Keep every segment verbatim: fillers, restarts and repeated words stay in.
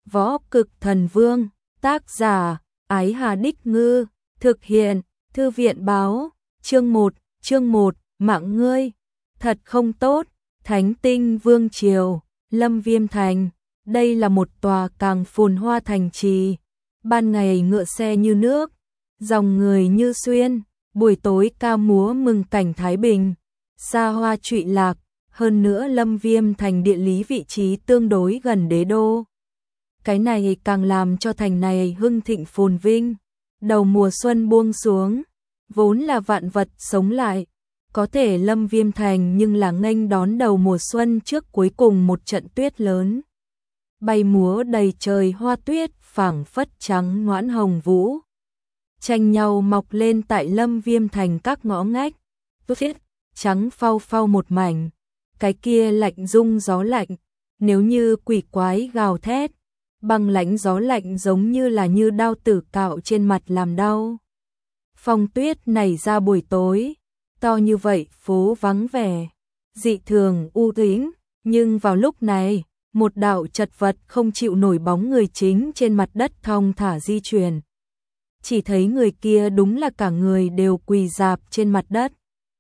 Võ Cực Thần Vương, tác giả, Ái Hà Đích Ngư, thực hiện, Thư viện báo, chương một, chương một, mạng ngươi, thật không tốt, Thánh Tinh Vương Triều, Lâm Viêm Thành, đây là một tòa càng phồn hoa thành trì, ban ngày ngựa xe như nước, dòng người như xuyên, buổi tối ca múa mừng cảnh Thái Bình, xa hoa trụy lạc, hơn nữa Lâm Viêm Thành địa lý vị trí tương đối gần đế đô. Cái này càng làm cho thành này hưng thịnh phồn vinh. Đầu mùa xuân buông xuống, vốn là vạn vật sống lại, có thể Lâm Viêm Thành nhưng là nghênh đón đầu mùa xuân trước cuối cùng một trận tuyết lớn. Bay múa đầy trời hoa tuyết phảng phất trắng ngoãn hồng vũ, tranh nhau mọc lên tại Lâm Viêm Thành các ngõ ngách, tuyết trắng phau phau một mảnh, cái kia lạnh rung gió lạnh, nếu như quỷ quái gào thét, băng lãnh gió lạnh giống như là như đao tử cạo trên mặt làm đau. Phong tuyết nảy ra buổi tối, to như vậy phố vắng vẻ, dị thường u tĩnh, nhưng vào lúc này, một đạo chật vật không chịu nổi bóng người chính trên mặt đất thong thả di chuyển. Chỉ thấy người kia đúng là cả người đều quỳ rạp trên mặt đất.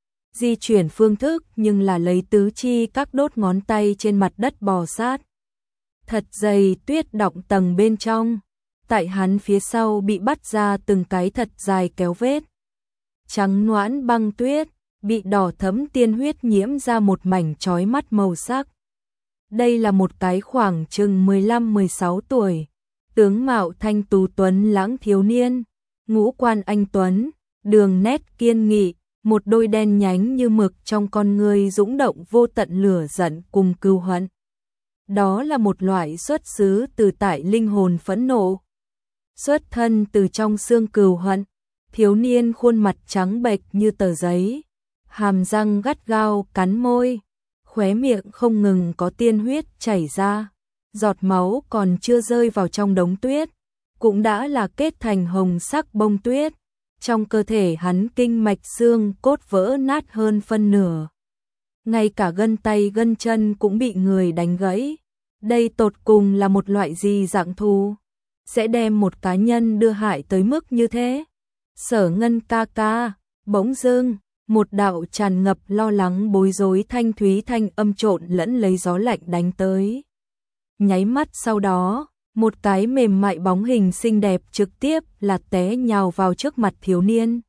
Di chuyển phương thức nhưng là lấy tứ chi các đốt ngón tay trên mặt đất bò sát. Thật dày tuyết đọng tầng bên trong, tại hắn phía sau bị bắt ra từng cái thật dài kéo vết. Trắng noãn băng tuyết, bị đỏ thấm tiên huyết nhiễm ra một mảnh chói mắt màu sắc. Đây là một cái khoảng chừng mười lăm mười sáu tuổi, tướng mạo thanh tú tuấn lãng thiếu niên, ngũ quan anh tuấn, đường nét kiên nghị, một đôi đen nhánh như mực trong con người dũng động vô tận lửa giận cùng cừu hận. Đó là một loại xuất xứ từ tại linh hồn phẫn nộ, xuất thân từ trong xương cừu hận. Thiếu niên khuôn mặt trắng bệch như tờ giấy, hàm răng gắt gao cắn môi, khóe miệng không ngừng có tiên huyết chảy ra, giọt máu còn chưa rơi vào trong đống tuyết, cũng đã là kết thành hồng sắc bông tuyết. Trong cơ thể hắn kinh mạch xương cốt vỡ nát hơn phân nửa, ngay cả gân tay gân chân cũng bị người đánh gãy. Đây tột cùng là một loại gì dạng thù, sẽ đem một cá nhân đưa hại tới mức như thế? Sở Ngân ca ca, bỗng dưng, một đạo tràn ngập lo lắng bối rối thanh thúy thanh âm trộn lẫn lấy gió lạnh đánh tới. Nháy mắt sau đó, một cái mềm mại bóng hình xinh đẹp trực tiếp là té nhào vào trước mặt thiếu niên.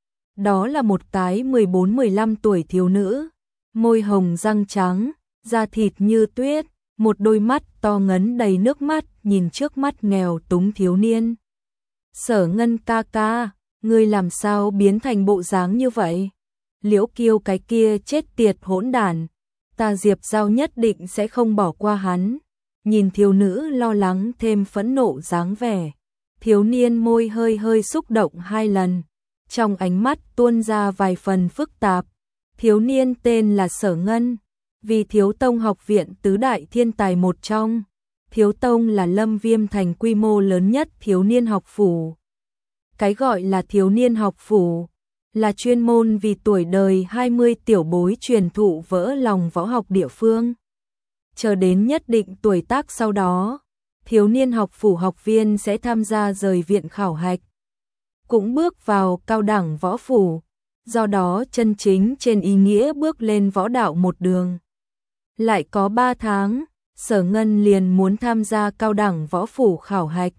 Đó là một cái mười bốn mười lăm tuổi thiếu nữ, môi hồng răng trắng, da thịt như tuyết, một đôi mắt to ngấn đầy nước mắt nhìn trước mắt nghèo túng thiếu niên. Sở Ngân ca ca, ngươi làm sao biến thành bộ dáng như vậy? Liễu Kiêu cái kia chết tiệt hỗn đản, ta Diệp Giao nhất định sẽ không bỏ qua hắn. Nhìn thiếu nữ lo lắng thêm phẫn nộ dáng vẻ, thiếu niên môi hơi hơi xúc động hai lần, trong ánh mắt tuôn ra vài phần phức tạp. Thiếu niên tên là Sở Ngân, vì Thiếu Tông học viện tứ đại thiên tài một trong. Thiếu Tông là Lâm Viêm Thành quy mô lớn nhất thiếu niên học phủ. Cái gọi là thiếu niên học phủ là chuyên môn vì tuổi đời hai mươi tiểu bối truyền thụ vỡ lòng võ học địa phương. Chờ đến nhất định tuổi tác sau đó, thiếu niên học phủ học viên sẽ tham gia rời viện khảo hạch, cũng bước vào cao đẳng võ phủ, do đó chân chính trên ý nghĩa bước lên võ đạo một đường. Lại có ba tháng, Sở Ngân liền muốn tham gia cao đẳng võ phủ khảo hạch.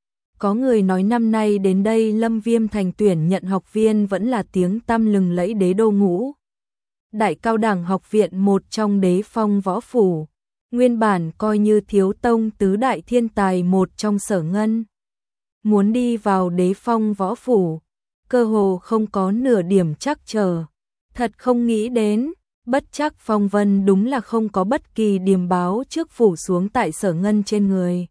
Có người nói năm nay đến đây Lâm Viêm Thành tuyển nhận học viên vẫn là tiếng tăm lừng lẫy đế đô ngũ đại cao đẳng học viện một trong đế phong võ phủ, nguyên bản coi như Thiếu Tông tứ đại thiên tài một trong Sở Ngân. Muốn đi vào đế phong võ phủ, cơ hồ không có nửa điểm chắc chờ. Thật không nghĩ đến, bất chắc phong vân đúng là không có bất kỳ điềm báo trước phủ xuống tại Sở Ngân trên người.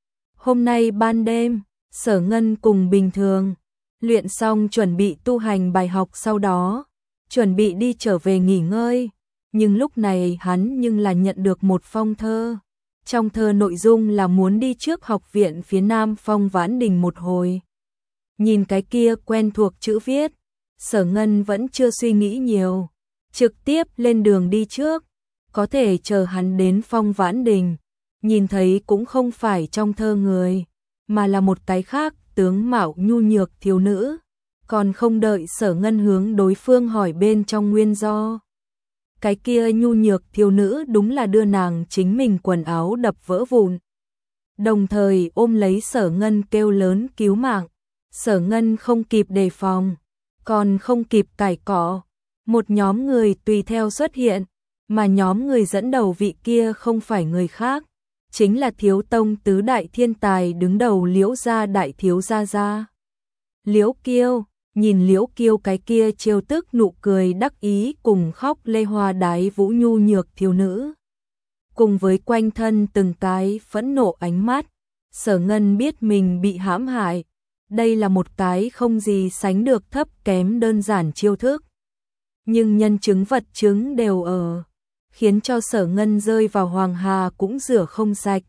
Hôm nay ban đêm, Sở Ngân cùng bình thường, luyện xong chuẩn bị tu hành bài học sau đó, chuẩn bị đi trở về nghỉ ngơi. Nhưng lúc này hắn nhưng là nhận được một phong thơ. Trong thơ nội dung là muốn đi trước học viện phía Nam Phong Vãn Đình một hồi. Nhìn cái kia quen thuộc chữ viết, Sở Ngân vẫn chưa suy nghĩ nhiều, trực tiếp lên đường đi trước. Có thể chờ hắn đến Phong Vãn Đình, nhìn thấy cũng không phải trong thơ người, mà là một cái khác, tướng mạo nhu nhược thiếu nữ, còn không đợi Sở Ngân hướng đối phương hỏi bên trong nguyên do. Cái kia nhu nhược thiếu nữ đúng là đưa nàng chính mình quần áo đập vỡ vụn. Đồng thời ôm lấy Sở Ngân kêu lớn cứu mạng. Sở Ngân không kịp đề phòng, còn không kịp cải cọ. Một nhóm người tùy theo xuất hiện, mà nhóm người dẫn đầu vị kia không phải người khác, chính là Thiếu Tông tứ đại thiên tài đứng đầu Liễu gia đại thiếu gia gia. Liễu Kiêu, nhìn Liễu Kiêu cái kia trêu tức nụ cười đắc ý cùng khóc lê hoa đái vũ nhu nhược thiếu nữ. Cùng với quanh thân từng cái phẫn nộ ánh mắt, Sở Ngân biết mình bị hãm hại. Đây là một cái không gì sánh được thấp kém đơn giản chiêu thức. Nhưng nhân chứng vật chứng đều ở, khiến cho Sở Ngân rơi vào hoàng hà cũng rửa không sạch.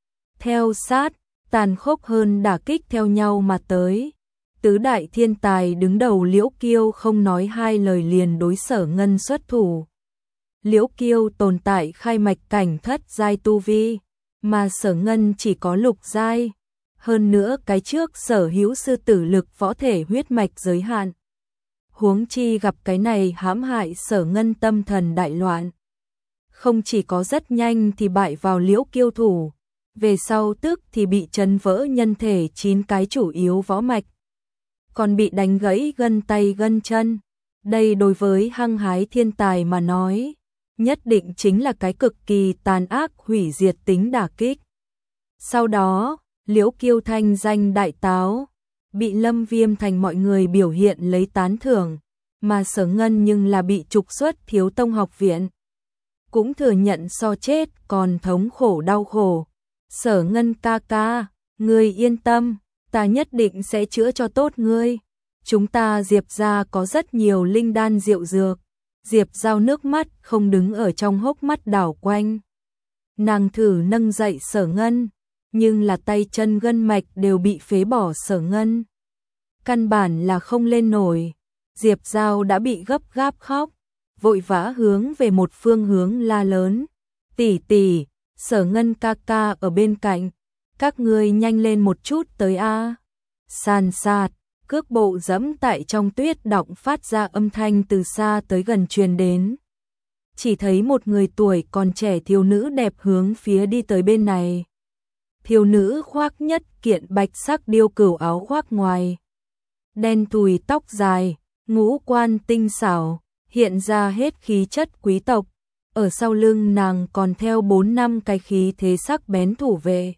Theo sát, tàn khốc hơn đả kích theo nhau mà tới. Tứ đại thiên tài đứng đầu Liễu Kiêu không nói hai lời liền đối Sở Ngân xuất thủ. Liễu Kiêu tồn tại khai mạch cảnh thất giai tu vi, mà Sở Ngân chỉ có lục giai. Hơn nữa cái trước sở hữu sư tử lực võ thể huyết mạch giới hạn. Huống chi gặp cái này hãm hại Sở Ngân tâm thần đại loạn. Không chỉ có rất nhanh thì bại vào Liễu Kiêu thủ, về sau tức thì bị chấn vỡ nhân thể chín cái chủ yếu võ mạch. Còn bị đánh gãy gân tay gân chân. Đây đối với hăng hái thiên tài mà nói, nhất định chính là cái cực kỳ tàn ác hủy diệt tính đả kích. Sau đó, Liễu Kiêu thanh danh đại táo, bị Lâm Viêm Thành mọi người biểu hiện lấy tán thưởng, mà Sở Ngân nhưng là bị trục xuất Thiếu Tông học viện. Cũng thừa nhận so chết còn thống khổ đau khổ. Sở Ngân ca ca, ngươi yên tâm, ta nhất định sẽ chữa cho tốt ngươi. Chúng ta Diệp gia có rất nhiều linh đan diệu dược. Diệp Giao nước mắt không đứng ở trong hốc mắt đảo quanh. Nàng thử nâng dậy Sở Ngân, nhưng là tay chân gân mạch đều bị phế bỏ. Sở Ngân căn bản là không lên nổi. Diệp Giao đã bị gấp gáp khóc, vội vã hướng về một phương hướng la lớn. Tỷ tỷ, Sở Ngân ca ca ở bên cạnh, các ngươi nhanh lên một chút tới a. Sàn sạt, cước bộ dẫm tại trong tuyết đọng phát ra âm thanh từ xa tới gần truyền đến. Chỉ thấy một người tuổi còn trẻ thiếu nữ đẹp hướng phía đi tới bên này. Thiếu nữ khoác nhất kiện bạch sắc điêu cửu áo khoác ngoài. Đen thùi tóc dài, ngũ quan tinh xảo, hiện ra hết khí chất quý tộc. Ở sau lưng nàng còn theo bốn năm cái khí thế sắc bén thủ vệ.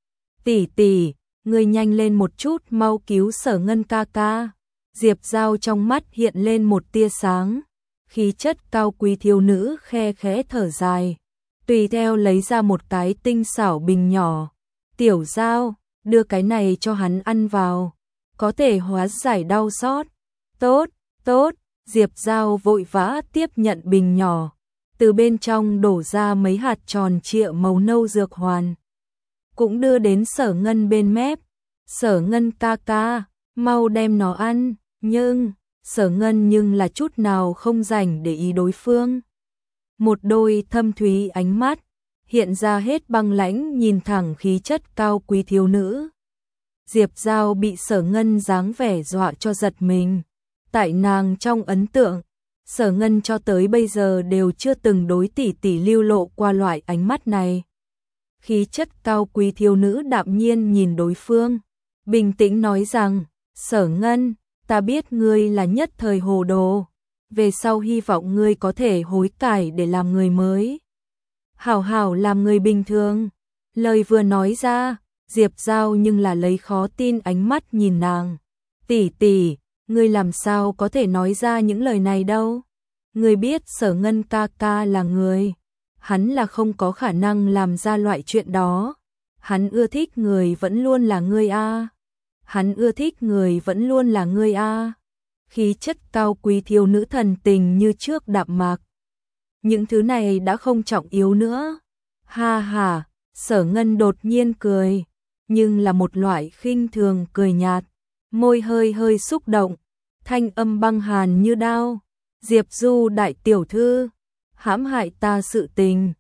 Tỷ tỷ, ngươi nhanh lên một chút mau cứu Sở Ngân ca ca. Diệp Giao trong mắt hiện lên một tia sáng. Khí chất cao quý thiếu nữ khe khẽ thở dài. Tùy theo lấy ra một cái tinh xảo bình nhỏ. Tiểu Giao, đưa cái này cho hắn ăn vào. Có thể hóa giải đau xót. Tốt, tốt. Diệp Giao vội vã tiếp nhận bình nhỏ. Từ bên trong đổ ra mấy hạt tròn trịa màu nâu dược hoàn. Cũng đưa đến Sở Ngân bên mép. Sở Ngân ca ca, mau đem nó ăn. Nhưng, Sở Ngân nhưng là chút nào không rảnh để ý đối phương. Một đôi thâm thúy ánh mắt, hiện ra hết băng lãnh nhìn thẳng khí chất cao quý thiếu nữ. Diệp Giao bị Sở Ngân dáng vẻ dọa cho giật mình. Tại nàng trong ấn tượng, Sở Ngân cho tới bây giờ đều chưa từng đối tỷ tỷ lưu lộ qua loại ánh mắt này. Khí chất cao quý thiếu nữ đạm nhiên nhìn đối phương, bình tĩnh nói rằng, Sở Ngân, ta biết ngươi là nhất thời hồ đồ, về sau hy vọng ngươi có thể hối cải để làm người mới. Hảo hảo làm người bình thường. Lời vừa nói ra, Diệp Giao nhưng là lấy khó tin ánh mắt nhìn nàng. Tỷ tỷ, ngươi làm sao có thể nói ra những lời này đâu? Ngươi biết Sở Ngân ca ca là người, hắn là không có khả năng làm ra loại chuyện đó. Hắn ưa thích người vẫn luôn là ngươi a. Hắn ưa thích người vẫn luôn là ngươi a. Khí chất cao quý thiếu nữ thần tình như trước đạm mạc. Những thứ này đã không trọng yếu nữa. Ha ha, Sở Ngân đột nhiên cười, nhưng là một loại khinh thường cười nhạt, môi hơi hơi xúc động, thanh âm băng hàn như đao. Diệp Du đại tiểu thư, hãm hại ta sự tình,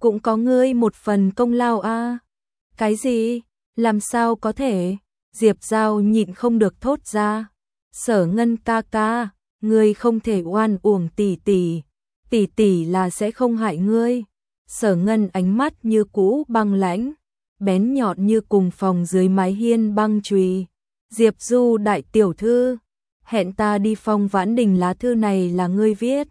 cũng có ngươi một phần công lao a. Cái gì? Làm sao có thể? Diệp Giao nhịn không được thốt ra. Sở Ngân ca ca, ngươi không thể oan uổng tỷ tỷ, tỷ tỷ là sẽ không hại ngươi. Sở Ngân ánh mắt như cũ băng lãnh, bén nhọn như cùng phòng dưới mái hiên băng chùy. Diệp Du đại tiểu thư, hẹn ta đi Phong Vãn Đình, lá thư này là ngươi viết.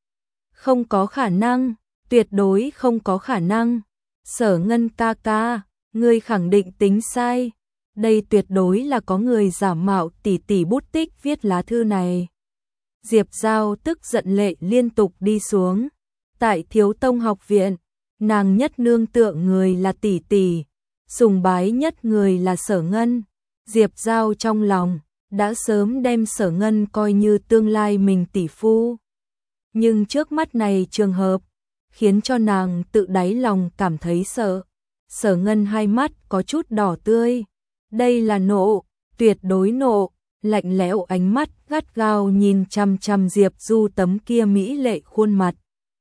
Không có khả năng, tuyệt đối không có khả năng. Sở Ngân ca ca, ngươi khẳng định tính sai. Đây tuyệt đối là có người giả mạo tỷ tỷ bút tích viết lá thư này. Diệp Giao tức giận lệ liên tục đi xuống. Tại Thiếu Tông học viện, nàng nhất nương tựa người là tỷ tỷ, sùng bái nhất người là Sở Ngân. Diệp Giao trong lòng đã sớm đem Sở Ngân coi như tương lai mình tỷ phu. Nhưng trước mắt này trường hợp khiến cho nàng tự đáy lòng cảm thấy sợ. Sở Ngân hai mắt có chút đỏ tươi. Đây là nộ, tuyệt đối nộ, lạnh lẽo ánh mắt gắt gao nhìn chằm chằm Diệp Du tấm kia mỹ lệ khuôn mặt.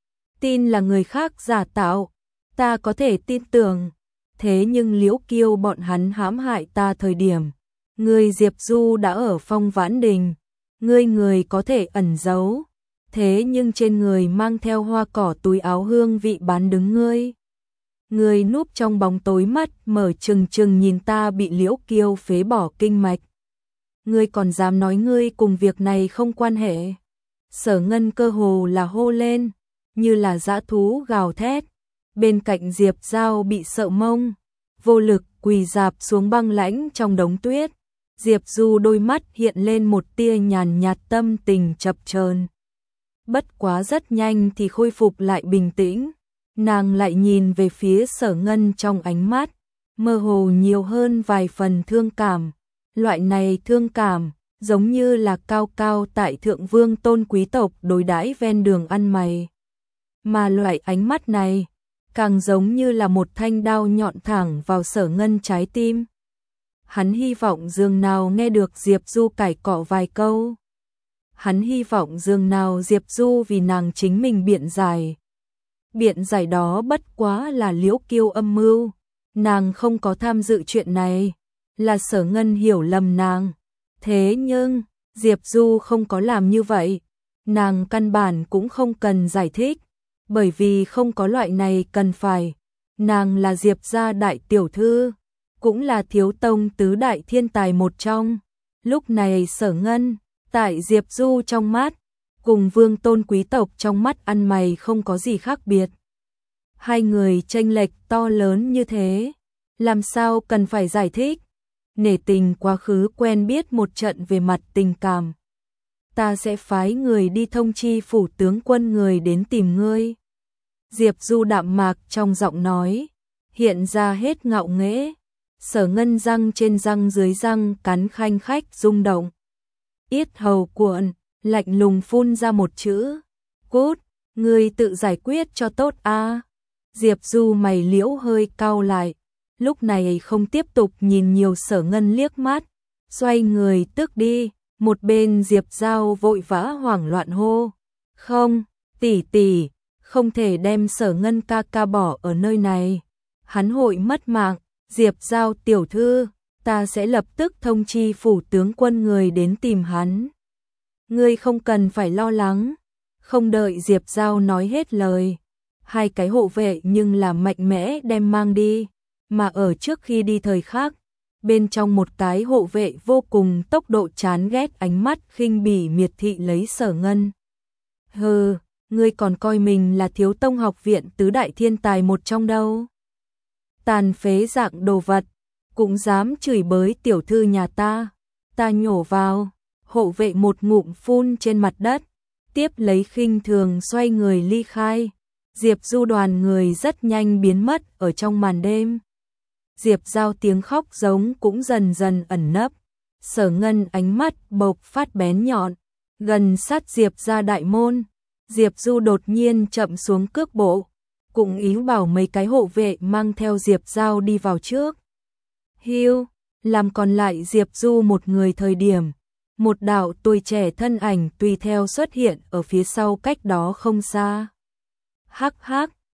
Tin là người khác giả tạo, ta có thể tin tưởng. Thế nhưng Liễu Kiêu bọn hắn hãm hại ta thời điểm, người Diệp Du đã ở Phong Vãn Đình, ngươi người có thể ẩn giấu. Thế nhưng trên người mang theo hoa cỏ túi áo hương vị bán đứng ngươi. Ngươi núp trong bóng tối, mắt mở trừng trừng nhìn ta bị Liễu Kiêu phế bỏ kinh mạch. Ngươi còn dám nói ngươi cùng việc này không quan hệ. Sở Ngân cơ hồ là hô lên, như là dã thú gào thét. Bên cạnh Diệp Giao bị sợ mông, vô lực quỳ rạp xuống băng lãnh trong đống tuyết. Diệp Du đôi mắt hiện lên một tia nhàn nhạt tâm tình chập chờn. Bất quá rất nhanh thì khôi phục lại bình tĩnh. Nàng lại nhìn về phía Sở Ngân, trong ánh mắt mơ hồ nhiều hơn vài phần thương cảm. Loại này thương cảm giống như là cao cao tại thượng vương tôn quý tộc đối đãi ven đường ăn mày. Mà loại ánh mắt này càng giống như là một thanh đao nhọn thẳng vào Sở Ngân trái tim. Hắn hy vọng dường nào nghe được Diệp Du cải cọ vài câu. Hắn hy vọng dường nào Diệp Du vì nàng chính mình biện giải. Biện giải đó bất quá là Liễu Kiêu âm mưu. Nàng không có tham dự chuyện này, là Sở Ngân hiểu lầm nàng. Thế nhưng, Diệp Du không có làm như vậy. Nàng căn bản cũng không cần giải thích, bởi vì không có loại này cần phải. Nàng là Diệp gia đại tiểu thư, cũng là Thiếu Tông tứ đại thiên tài một trong. Lúc này Sở Ngân, tại Diệp Du trong mắt, cùng vương tôn quý tộc trong mắt ăn mày không có gì khác biệt. Hai người chênh lệch to lớn như thế, làm sao cần phải giải thích. Nể tình quá khứ quen biết một trận về mặt tình cảm, ta sẽ phái người đi thông chi phủ tướng quân người đến tìm ngươi. Diệp Du đạm mạc trong giọng nói, hiện ra hết ngạo nghễ. Sở Ngân răng trên răng dưới răng cắn khanh khách rung động. Yết hầu cuộn, lạnh lùng phun ra một chữ, cút, ngươi tự giải quyết cho tốt a. Diệp Du mày liễu hơi cau lại, lúc này không tiếp tục nhìn nhiều Sở Ngân liếc mắt, xoay người tức đi. Một bên Diệp Giao vội vã hoảng loạn hô, không, tỷ tỷ, không thể đem Sở Ngân ca ca bỏ ở nơi này, hắn hội mất mạng. Diệp Giao tiểu thư, ta sẽ lập tức thông chi phủ tướng quân người đến tìm hắn. Ngươi không cần phải lo lắng. Không đợi Diệp Giao nói hết lời, hai cái hộ vệ nhưng là mạnh mẽ đem mang đi. Mà ở trước khi đi thời khắc, bên trong một cái hộ vệ vô cùng tốc độ chán ghét ánh mắt khinh bỉ miệt thị lấy Sở Ngân. Hừ, ngươi còn coi mình là Thiếu Tông học viện tứ đại thiên tài một trong đâu. Tàn phế dạng đồ vật, cũng dám chửi bới tiểu thư nhà ta. Ta nhổ vào. Hộ vệ một ngụm phun trên mặt đất, tiếp lấy khinh thường xoay người ly khai. Diệp Du đoàn người rất nhanh biến mất ở trong màn đêm. Diệp Giao tiếng khóc giống cũng dần dần ẩn nấp. Sở Ngân ánh mắt bộc phát bén nhọn, gần sát Diệp gia đại môn. Diệp Du đột nhiên chậm xuống cước bộ, cũng ý bảo mấy cái hộ vệ mang theo Diệp Giao đi vào trước. Hiu, làm còn lại Diệp Du một người thời điểm, một đạo tuổi trẻ thân ảnh tùy theo xuất hiện ở phía sau cách đó không xa. Hắc hắc,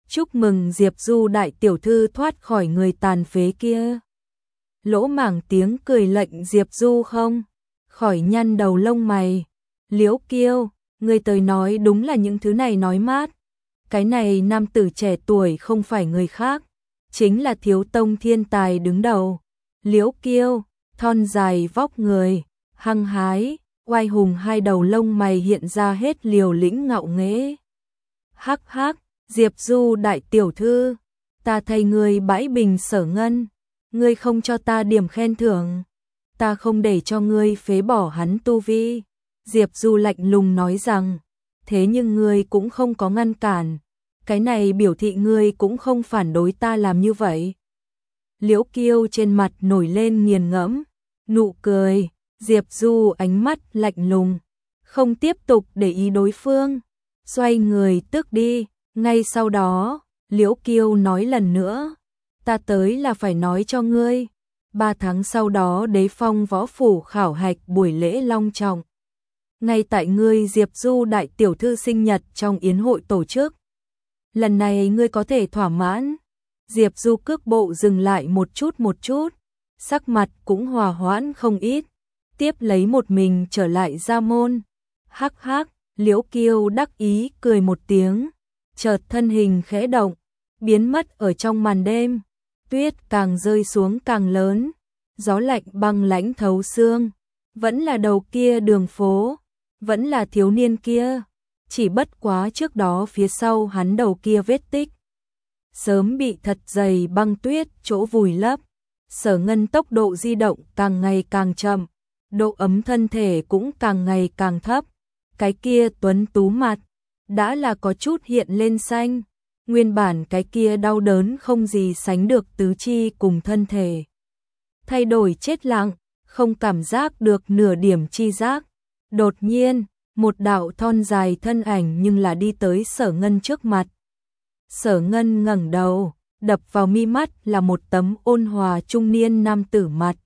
chúc mừng Diệp Du đại tiểu thư thoát khỏi người tàn phế kia. Lỗ Mảng tiếng cười lệnh Diệp Du không khỏi nhăn đầu lông mày. Liễu Kiêu, người tới nói đúng là những thứ này nói mát. Cái này nam tử trẻ tuổi không phải người khác, chính là thiếu tông thiên tài đứng đầu. Liễu Kiêu, thon dài vóc người, hăng hái, oai hùng, hai đầu lông mày hiện ra hết liều lĩnh ngạo nghễ. Hắc hắc, Diệp Du đại tiểu thư, ta thay người bãi bình Sở Ngân, ngươi không cho ta điểm khen thưởng, ta không để cho ngươi phế bỏ hắn tu vi. Diệp Du lạnh lùng nói rằng, thế nhưng ngươi cũng không có ngăn cản, cái này biểu thị ngươi cũng không phản đối ta làm như vậy. Liễu Kiêu trên mặt nổi lên nghiền ngẫm nụ cười. Diệp Du ánh mắt lạnh lùng, không tiếp tục để ý đối phương, xoay người tức đi. Ngay sau đó, Liễu Kiêu nói lần nữa, ta tới là phải nói cho ngươi, ba tháng sau đó Đế Phong võ phủ khảo hạch buổi lễ long trọng. Ngay tại ngươi Diệp Du đại tiểu thư sinh nhật trong yến hội tổ chức. Lần này ngươi có thể thỏa mãn. Diệp Du cước bộ dừng lại một chút một chút, sắc mặt cũng hòa hoãn không ít, tiếp lấy một mình trở lại ra môn. Hắc hắc, Liễu Kiêu đắc ý cười một tiếng, chợt thân hình khẽ động, biến mất ở trong màn đêm. Tuyết càng rơi xuống càng lớn, gió lạnh băng lãnh thấu xương. Vẫn là đầu kia đường phố, vẫn là thiếu niên kia, chỉ bất quá trước đó phía sau hắn đầu kia vết tích sớm bị thật dày băng tuyết chỗ vùi lấp. Sở Ngân tốc độ di động càng ngày càng chậm, độ ấm thân thể cũng càng ngày càng thấp. Cái kia tuấn tú mặt đã là có chút hiện lên xanh, nguyên bản cái kia đau đớn không gì sánh được tứ chi cùng thân thể thay đổi chết lặng, không cảm giác được nửa điểm chi giác. Đột nhiên, một đạo thon dài thân ảnh nhưng là đi tới Sở Ngân trước mặt. Sở Ngân ngẩng đầu, đập vào mi mắt là một tấm ôn hòa trung niên nam tử mặt.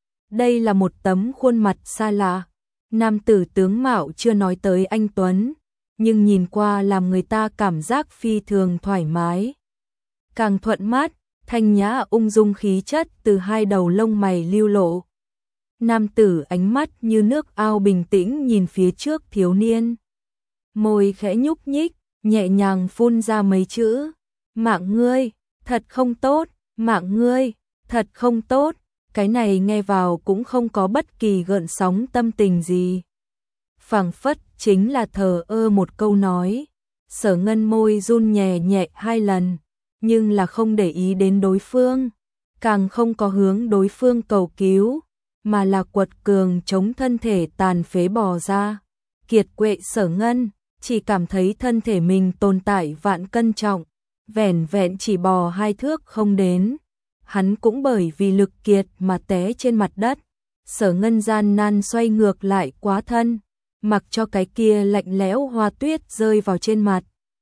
Đây là một tấm khuôn mặt xa lạ. Nam tử tướng mạo chưa nói tới anh tuấn, nhưng nhìn qua làm người ta cảm giác phi thường thoải mái, càng thuận mắt, thanh nhã ung dung khí chất từ hai đầu lông mày lưu lộ. Nam tử ánh mắt như nước ao bình tĩnh nhìn phía trước thiếu niên, môi khẽ nhúc nhích, nhẹ nhàng phun ra mấy chữ, mạng ngươi, thật không tốt, mạng ngươi, thật không tốt. Cái này nghe vào cũng không có bất kỳ gợn sóng tâm tình gì, phảng phất chính là thờ ơ một câu nói. Sở Ngân môi run nhẹ nhẹ hai lần, nhưng là không để ý đến đối phương, càng không có hướng đối phương cầu cứu, mà là quật cường chống thân thể tàn phế bò ra. Kiệt quệ Sở Ngân, chỉ cảm thấy thân thể mình tồn tại vạn cân trọng, vẻn vẹn chỉ bò hai thước không đến. Hắn cũng bởi vì lực kiệt mà té trên mặt đất. Sở Ngân gian nan xoay ngược lại quá thân, mặc cho cái kia lạnh lẽo hoa tuyết rơi vào trên mặt.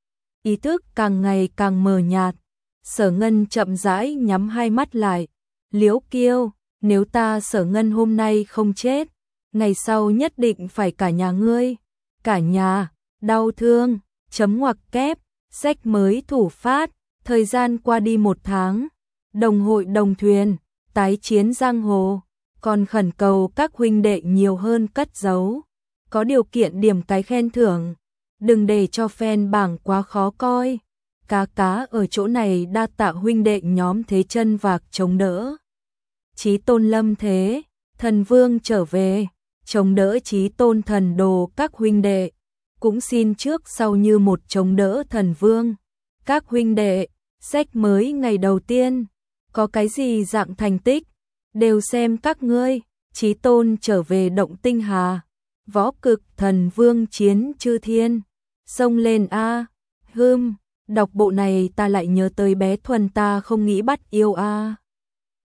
Ý thức càng ngày càng mờ nhạt. Sở Ngân chậm rãi nhắm hai mắt lại. Liễu Kiêu, nếu ta Sở Ngân hôm nay không chết, ngày sau nhất định phải cả nhà ngươi, cả nhà, đau thương, chấm ngoặc kép, sách mới thủ phát. Thời gian qua đi một tháng, đồng hội đồng thuyền, tái chiến giang hồ, còn khẩn cầu các huynh đệ nhiều hơn cất giấu, có điều kiện điểm cái khen thưởng, đừng để cho fan bảng quá khó coi. Cá cá ở chỗ này đa tạ huynh đệ nhóm thế chân vạc chống đỡ. Chí tôn lâm thế, thần vương trở về, chống đỡ chí tôn thần đồ các huynh đệ, cũng xin trước sau như một chống đỡ thần vương. Các huynh đệ, sách mới ngày đầu tiên, có cái gì dạng thành tích, đều xem các ngươi. Chí tôn trở về động tinh hà, võ cực thần vương chiến chư thiên, xông lên a. Hưm, đọc bộ này ta lại nhớ tới bé Thuần ta không nghĩ bắt yêu a.